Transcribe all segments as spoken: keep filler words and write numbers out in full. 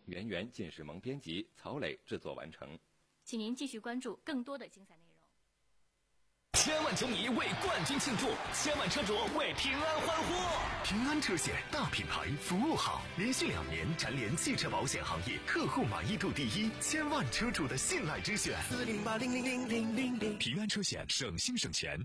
圆圆、进士萌编辑，曹磊制作完成。 请您继续关注更多的精彩内容。 千万球迷为冠军庆祝，千万车主为平安欢呼。 平安车险大品牌，服务好，连续两年蝉联汽车保险行业客户满意度第一，千万车主的信赖之选。 四零八零零零零零零， 平安车险，省心省钱。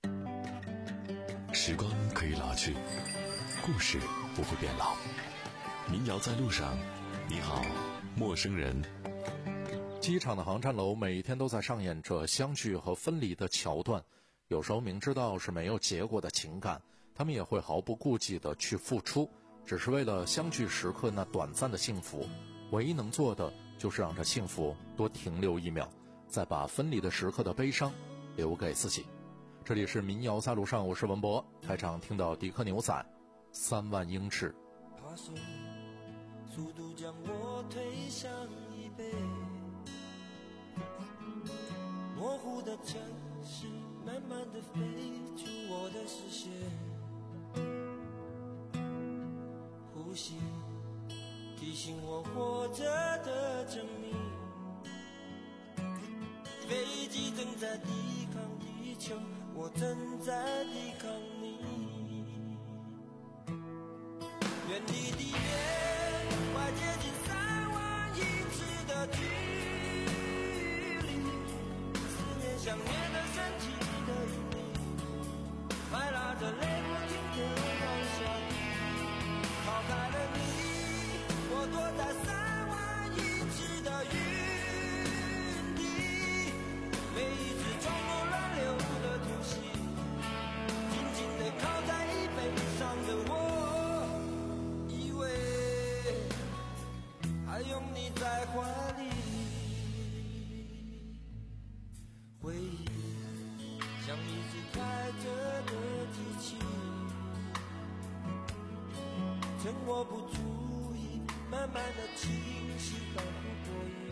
时光可以老去，故事不会变老。民谣在路上，你好，陌生人。 机场的航站楼每天都在上演着相聚和分离的桥段，有时候明知道是没有结果的情感，他们也会毫不顾忌地去付出，只是为了相聚时刻那短暂的幸福。唯一能做的就是让这幸福多停留一秒，再把分离的时刻的悲伤留给自己。这里是民谣在路上，我是文博。开场听到迪克牛仔三万英尺， 爬升速度将我推向椅背，模糊的城市慢慢地飞出我的视线，呼吸提醒我活着的证明，飞机正在抵抗地球，我正在抵抗你，远离地面快接近三万英尺的距离，想念的身体的引力，快拉着泪不停地往下，抛开了你，我躲在三万英尺的云底，每一次冲破乱流的突袭，紧紧地靠在椅背上的我，以为还拥你在怀里。回忆像一只开着的机器，趁我不注意，慢慢的清晰到不过瘾。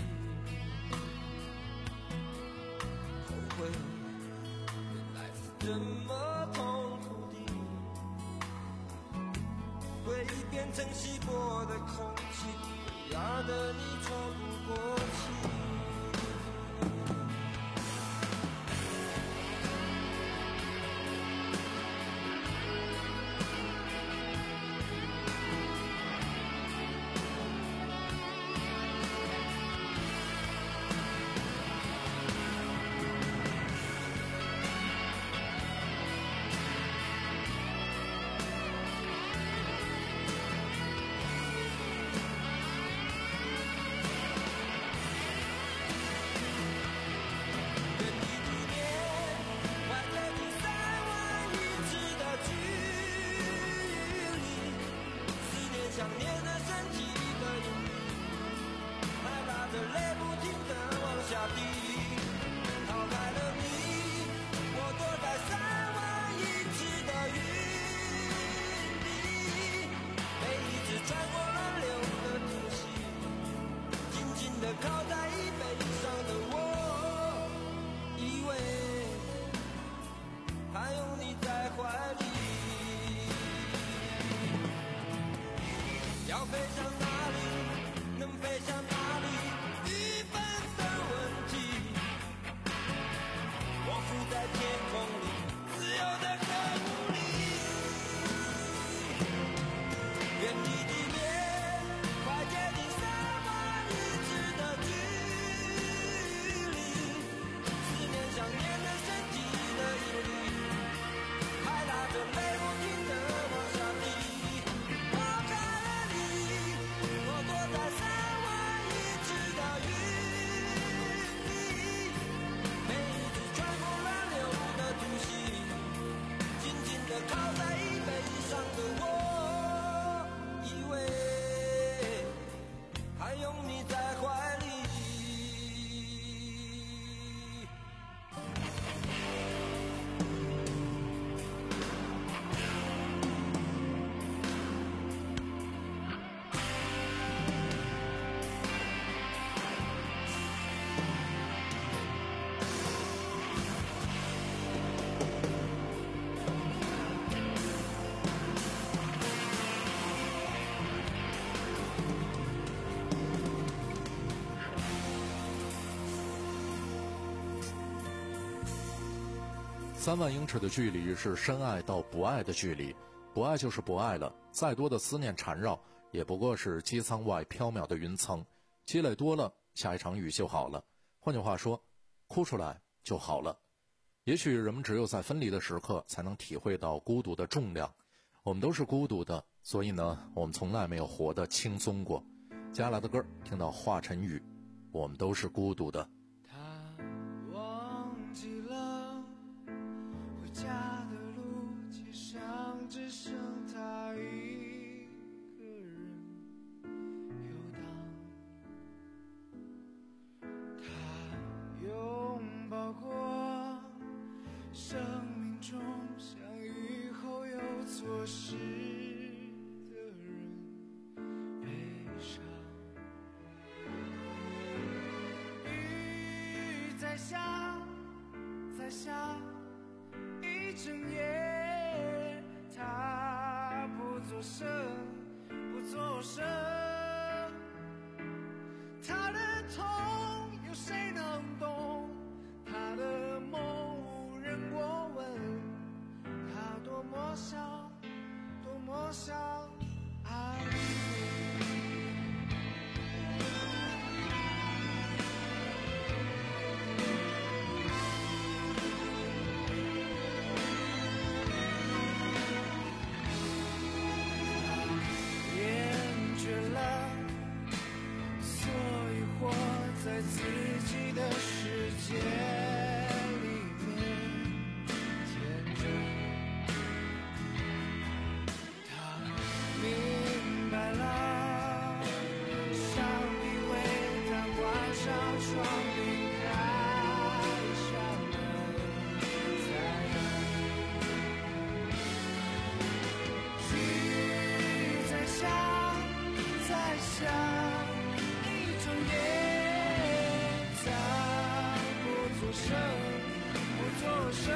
后悔原来是这么痛苦的，回忆变成稀薄的空气，压得你喘不过气。 三万英尺的距离是深爱到不爱的距离，不爱就是不爱了，再多的思念缠绕，也不过是机舱外缥缈的云层，积累多了，下一场雨就好了。换句话说，哭出来就好了。也许人们只有在分离的时刻，才能体会到孤独的重量。我们都是孤独的，所以呢，我们从来没有活得轻松过。接下来的歌，听到华晨宇，我们都是孤独的。 他忘记了回家的路，街上只剩他一个人游荡。他拥抱过生命中相遇后又错失的人，悲伤。雨在下，在下，一整夜，他不作声，不作声。他的痛有谁能懂？他的梦无人过问。他多么想，多么想爱你。在自己的世界里面天真，他明白了，上帝为他关上窗，并开上门，才能雨在下，在下。不作声，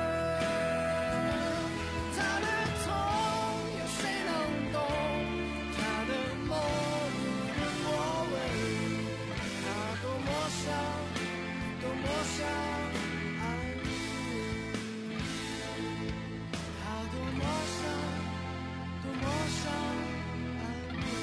他的痛有谁能懂？他的梦无人过问。他多么想，多么想爱你。他多么想，多么想爱你。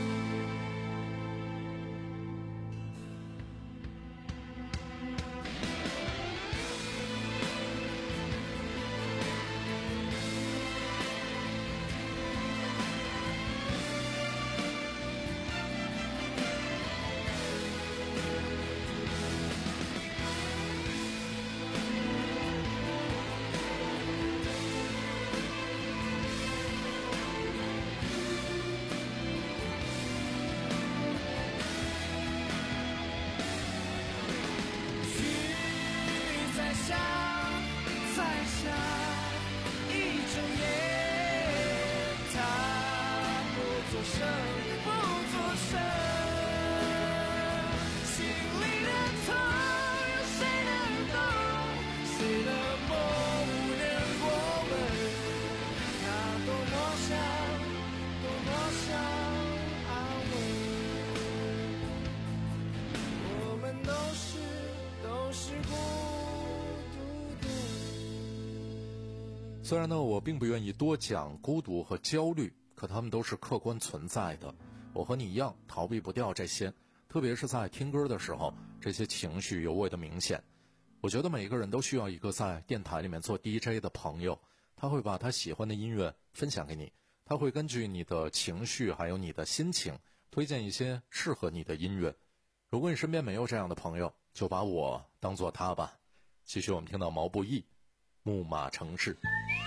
虽然呢，我并不愿意多讲孤独和焦虑，可他们都是客观存在的。我和你一样，逃避不掉这些，特别是在听歌的时候，这些情绪尤为的明显。我觉得每一个人都需要一个在电台里面做 D J 的朋友，他会把他喜欢的音乐分享给你，他会根据你的情绪还有你的心情，推荐一些适合你的音乐。如果你身边没有这样的朋友，就把我当做他吧。继续我们听到毛不易，木马城市。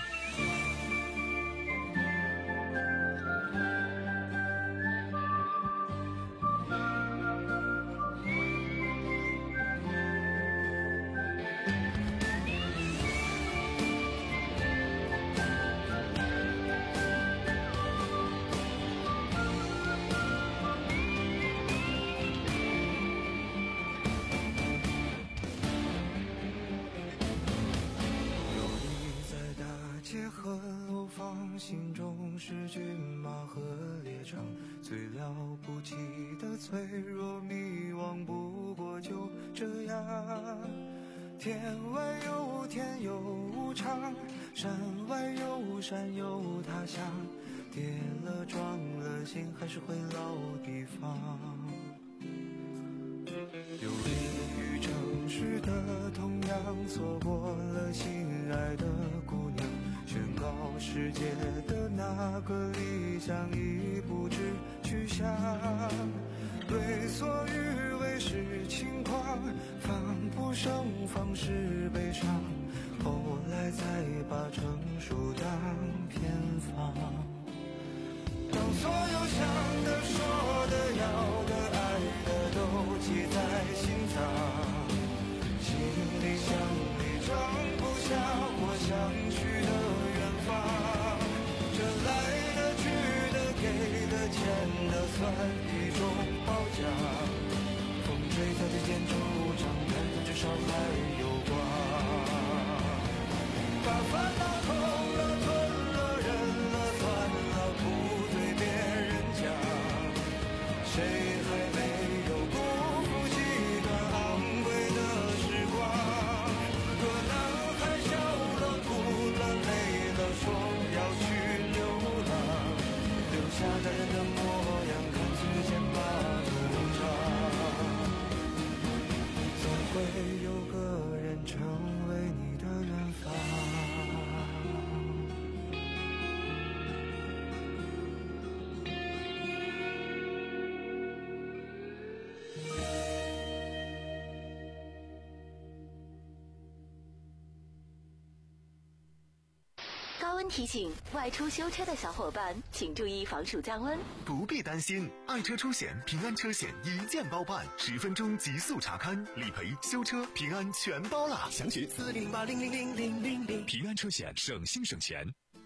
心中是骏马和猎场，最了不起的脆弱迷惘，不过就这样天外有天有无常，山外有山有他乡，跌了撞了心还是回老地方。游离于城市的同样错过了心爱的姑娘，宣告世界的那个理想已不知去向，为所欲为是轻狂，防不胜防是悲伤，后来才把成熟当偏方。当所有想的说的要的爱的都记在心脏，行李箱里装不下我想去的远方，这来的去的给的欠的算一种褒奖，风吹草低见惆怅，看看至少还有光，把烦恼偷了吞了忍了算了不对别人讲，谁还没有辜负几段昂贵的时光，可男孩笑了哭了累了说要去流浪，留下大人的模样，看清了剑拔弩张，总会有个人成为你的远方。 高温提醒：外出修车的小伙伴，请注意防暑降温。 不必担心，爱车出险平安车险一键包办，十分钟极速查勘、理赔、修车，平安全包了。 详询四零八零零零零零零。平安车险，省心省钱。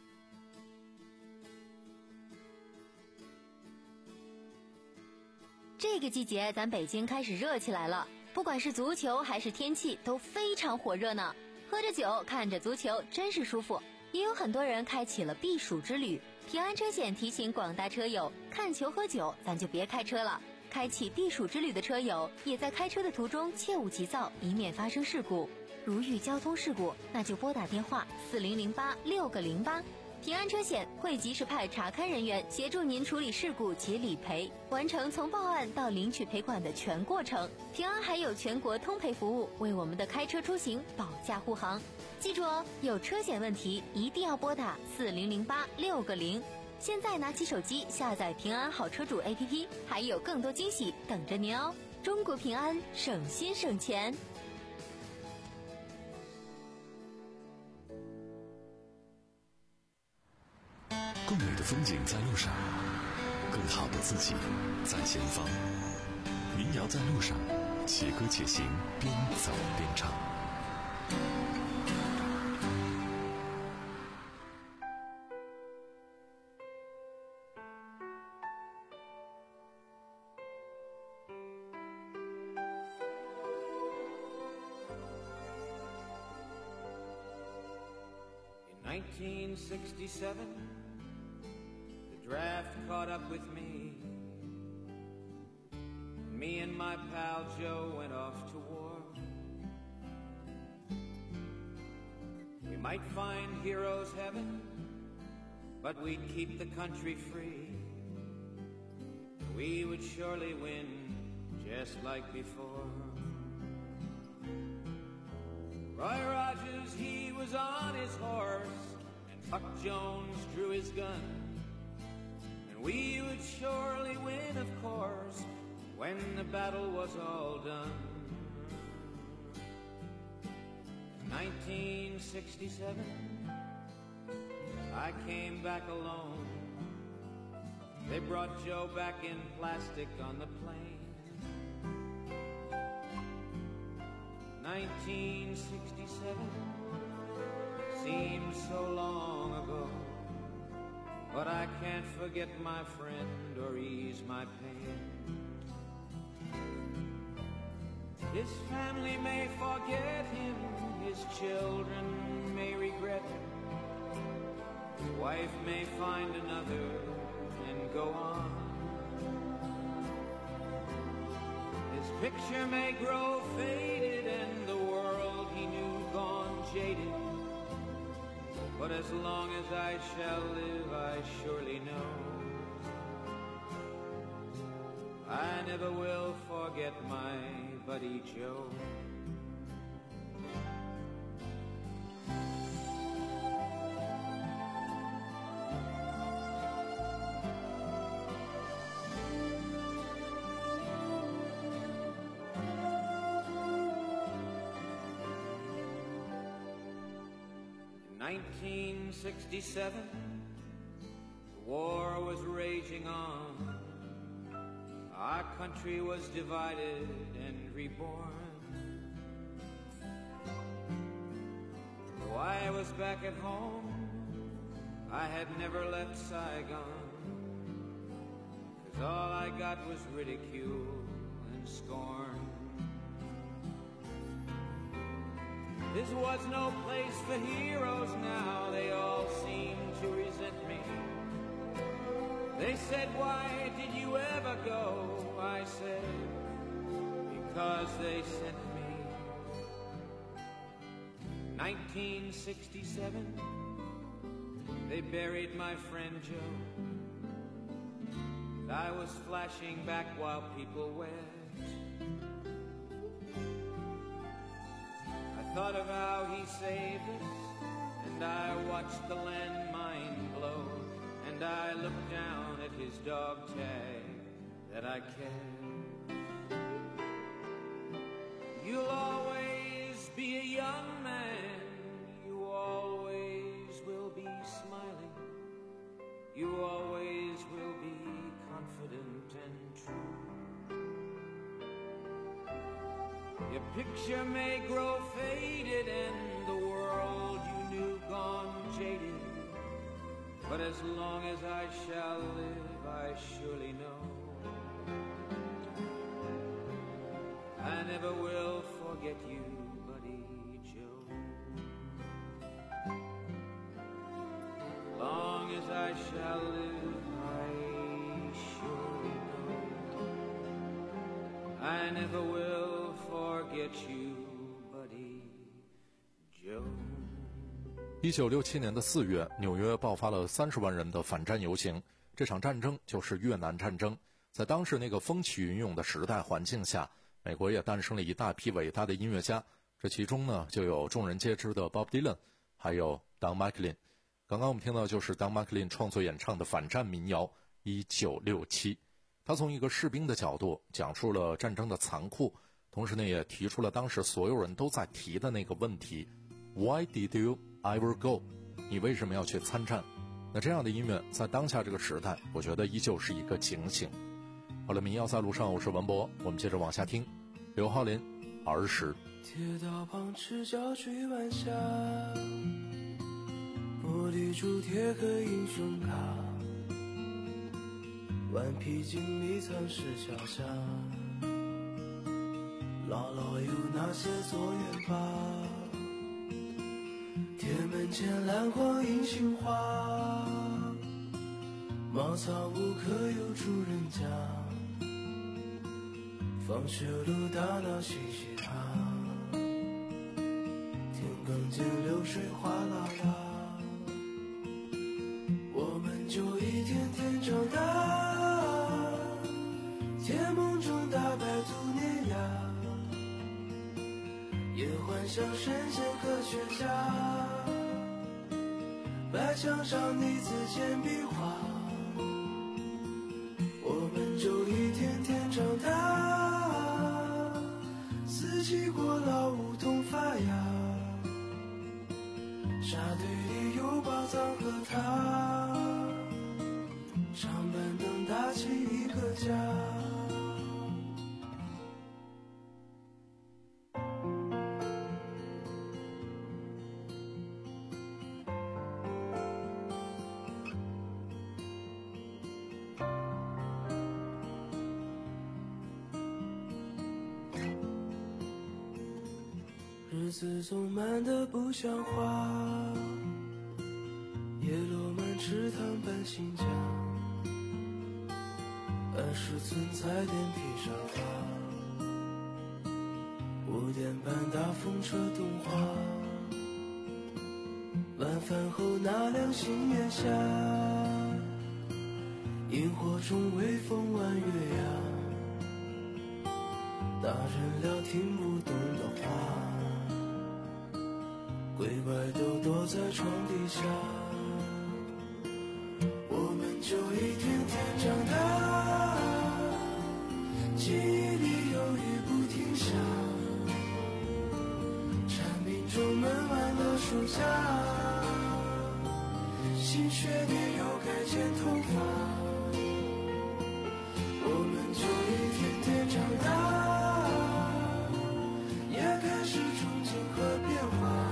这个季节，咱北京开始热起来了，不管是足球还是天气，都非常火热呢。喝着酒，看着足球，真是舒服。也有很多人开启了避暑之旅。平安车险提醒广大车友，看球喝酒咱就别开车了。开启避暑之旅的车友，也在开车的途中切勿急躁，以免发生事故。如遇交通事故，那就拨打电话四零零八六个零八。平安车险会及时派查勘人员协助您处理事故及理赔，完成从报案到领取赔款的全过程。平安还有全国通赔服务，为我们的开车出行保驾护航。记住哦，有车险问题一定要拨打四零零八六个零。现在拿起手机下载平安好车主 A P P， 还有更多惊喜等着您哦！中国平安，省心省钱。 更美的风景在路上，更好的自己在前方。民谣在路上，且歌且行，边走边唱。 nineteen sixty-seven, the draft caught up with me. Me and my pal Joe went off to war. We might find heroes heaven, but we'd keep the country free. We would surely win, just like before. Roy Rogers, he was on his horse, and Buck Jones drew his gun. And we would surely win, of course, when the battle was all done. nineteen sixty-seven, I came back alone. They brought Joe back in plastic on the plane. nineteen sixty-seven seems so long ago, but I can't forget my friend or ease my pain. His family may forget him, his children may regret him, his wife may find another and go on. His picture may grow faded and the world he new gone jaded, but as long as I shall live, I surely know I never will forget my buddy Joe. nineteen sixty-seven, the war was raging on. Our country was divided and reborn. Though I was back at home, I had never left Saigon, 'cause all I got was ridicule and scorn. This was no place for heroes now, they all seemed to resent me. They said, why did you ever go? I said, because they sent me. nineteen sixty-seven, they buried my friend Joe. I was flashing back while people wept. I thought of how he saved us, and I watched the landmine blow, and I looked down at his dog tag that I kept. You'll always be a young man, you always will be smiling, you always will be confident and true. Your picture may grow faded and the world you knew gone jaded, but as long as I shall live, I surely know I never will forget you, buddy Joe. Long as I shall live, I surely know I never will forget you, buddy Joe. 一九六七年的四月，纽约爆发了三十万人的反战游行，这场战争就是越南战争。在当时那个风起云涌的时代环境下，美国也诞生了一大批伟大的音乐家，这其中呢就有众人皆知的 Bob Dylan， 还有 Don McLean。刚刚我们听到就是 Don McLean 创作演唱的反战民谣《一九六七》，他从一个士兵的角度讲述了战争的残酷，同时呢也提出了当时所有人都在提的那个问题 Why did you ever go？ 你为什么要去参战？那这样的音乐在当下这个时代，我觉得依旧是一个警醒。好了，民谣在路上，我是文博，我们接着往下听。刘浩林，儿时。 铁道旁赤脚追晚霞，玻璃珠铁和英雄卡，顽皮筋迷藏石桥下，姥姥有那些作业吧，铁门前篮筐银杏花，茅草屋可有住人家，放学路打闹嘻嘻哈，田埂间流水哗啦啦，我们就一天天长大，甜梦中打败兔碾压，也幻想神仙科学家，白墙上你字简笔画，我们就一天天长大，四季过老梧桐发芽，沙堆里有宝藏和他，长板凳搭起一个家。日子总慢得不像话，叶落满池塘搬新家，二十寸彩电披沙发，我点半大风车动画，晚饭后那辆星月下，萤火虫微风弯月牙，大人聊听不懂的话，鬼怪都躲在床底下，我们就一天天长大，记忆里有雨不停下，蝉鸣中闷完了暑假，新学年又该剪头发，我们就一天天长大，也开始憧憬和变化，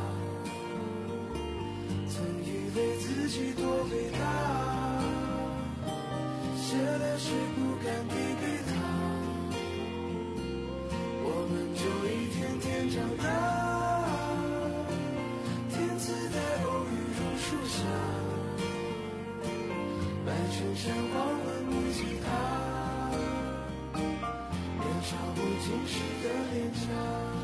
曾以为自己多伟大，写了诗不敢递给他，我们就一天天长大，天自带偶遇榕树下，白衬衫黄昏木吉他，年少不经事的脸颊。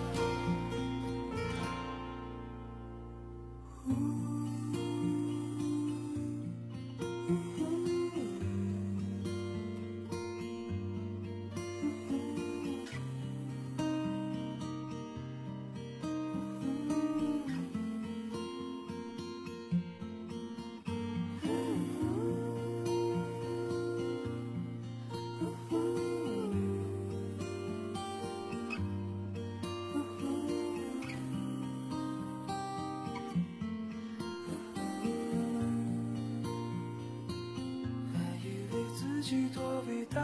自己多伟大，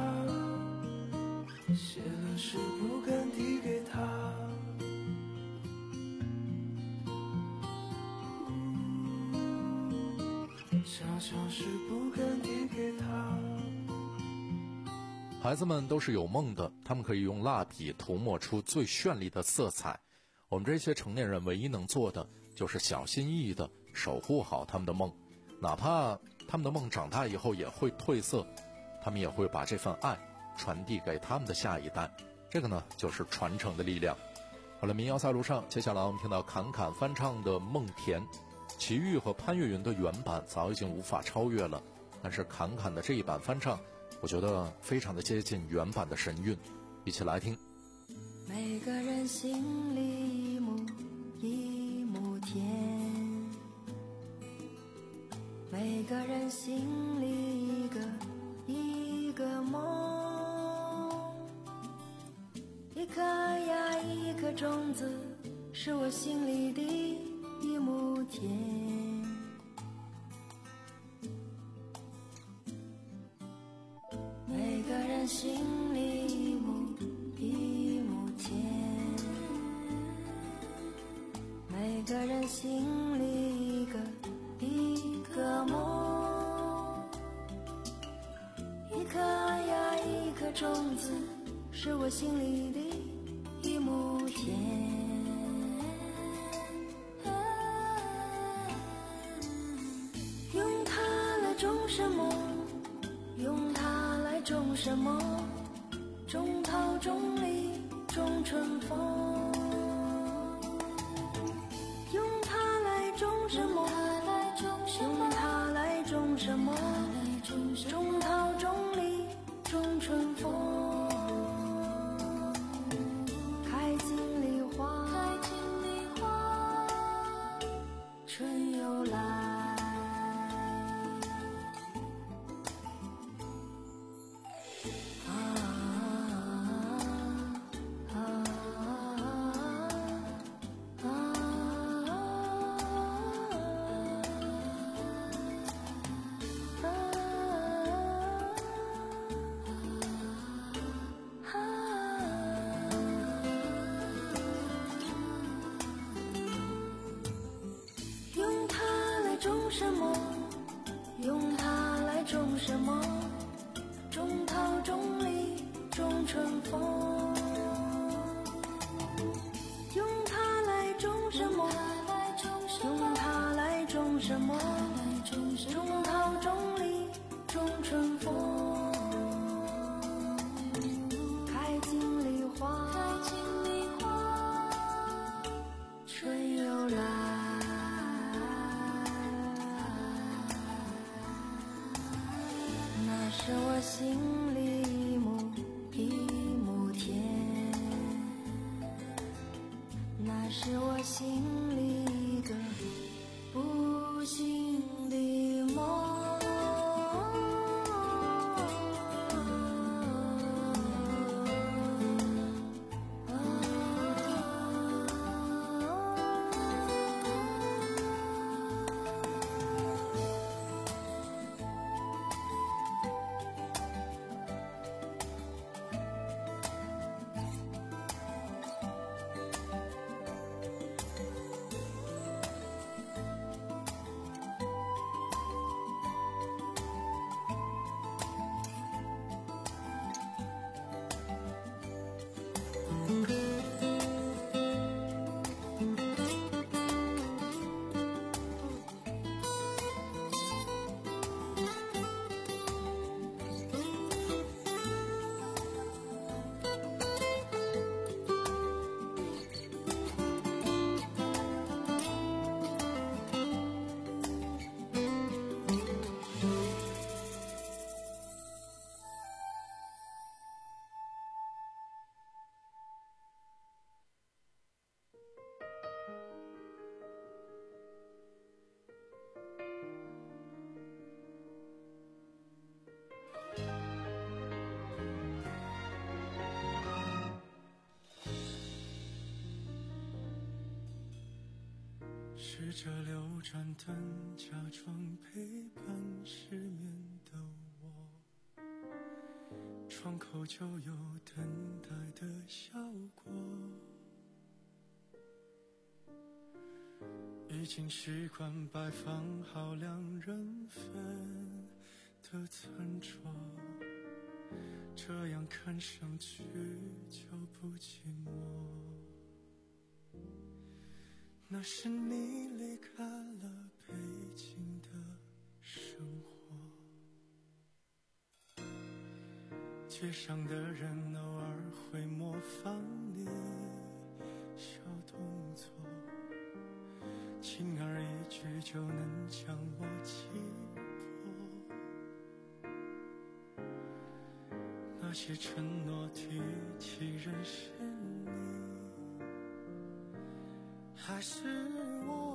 写了诗不敢递给他，想想诗不敢递给他。 孩子们都是有梦的，他们可以用蜡笔涂抹出最绚丽的色彩。我们这些成年人唯一能做的，就是小心翼翼地守护好他们的梦，哪怕他们的梦长大以后也会褪色，他们也会把这份爱传递给他们的下一代。这个呢，就是传承的力量。好了，民谣在路上，接下来我们听到侃侃翻唱的《梦田》，齐豫和潘越云的原版早已经无法超越了，但是侃侃的这一版翻唱，我觉得非常的接近原版的神韵，一起来听。 每个人心里一亩一亩田，每个人心里一个一个梦，一颗呀一颗种子，是我心里的一亩田。每个人心里一亩一亩田，每个人心里一个一个梦，一颗呀一颗种子，是我心里的一亩田。用它来种什么？用它来种什么？种桃种李种春风。用它来种什么？用它来种什么？种桃种李种春风。开尽梨花，春又来。种什么？用它来种什么？种桃种李种春风。用它来种什么？用它来种什么？种桃种李种春风。开尽梨花， 那是我心里一个不幸的梦。 试着留盏灯，假装陪伴失眠的我，窗口就有等待的效果，已经习惯摆放好两人份的餐桌，这样看上去就不寂寞。那是你离开了北京的生活，街上的人偶尔会模仿你小动作，轻而易举就能将我击破。那些承诺提起认识你，还是我。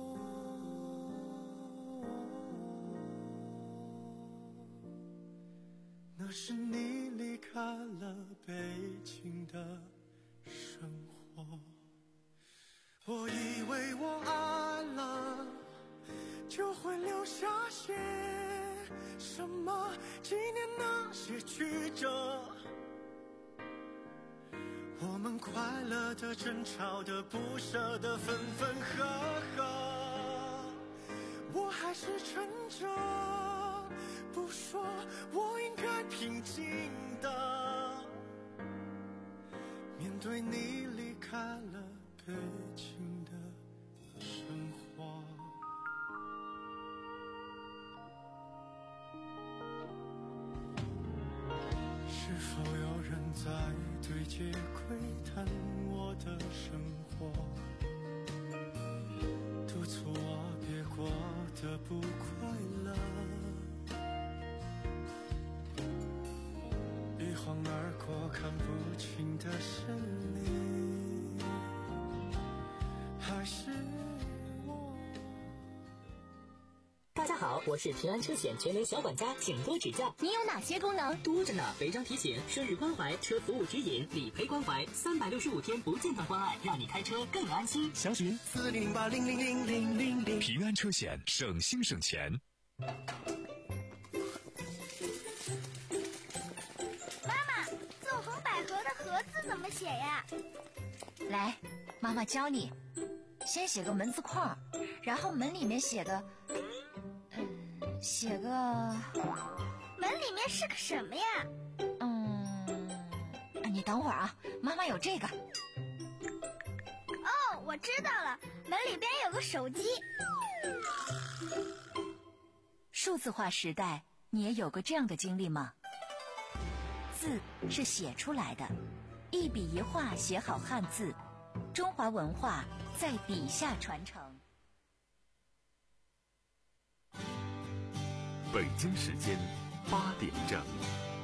那是你离开了北京的生活，我以为我爱了就会留下些什么，纪念那些曲折，我们快乐的、争吵的、不舍的、分分合合，我还是撑着不说，我应该平静的面对你离开了北京的生活。是否有人在对街窥探我的生活，督促我别过得不快乐，一晃而过看不清的是你，还是我。 大家好，我是平安车险全联小管家，请多指教。 你有哪些功能？ 多着呢，违章提醒、生日关怀、车服务指引、理赔关怀，三百六十五天不间断关爱，让你开车更安心。 详询四零零八零零零零零零。平安车险，省心省钱。 妈妈，纵横捭阖的阖字怎么写呀？ 来，妈妈教你。先写个门字框，然后门里面写个，嗯，写个。 门里面是个什么呀？ 嗯，你等会儿啊，妈妈有这个。 哦，我知道了，门里边有个手机。 数字化时代，你也有过这样的经历吗？字是写出来的，一笔一画写好汉字，中华文化在笔下传承。 北京时间八点整。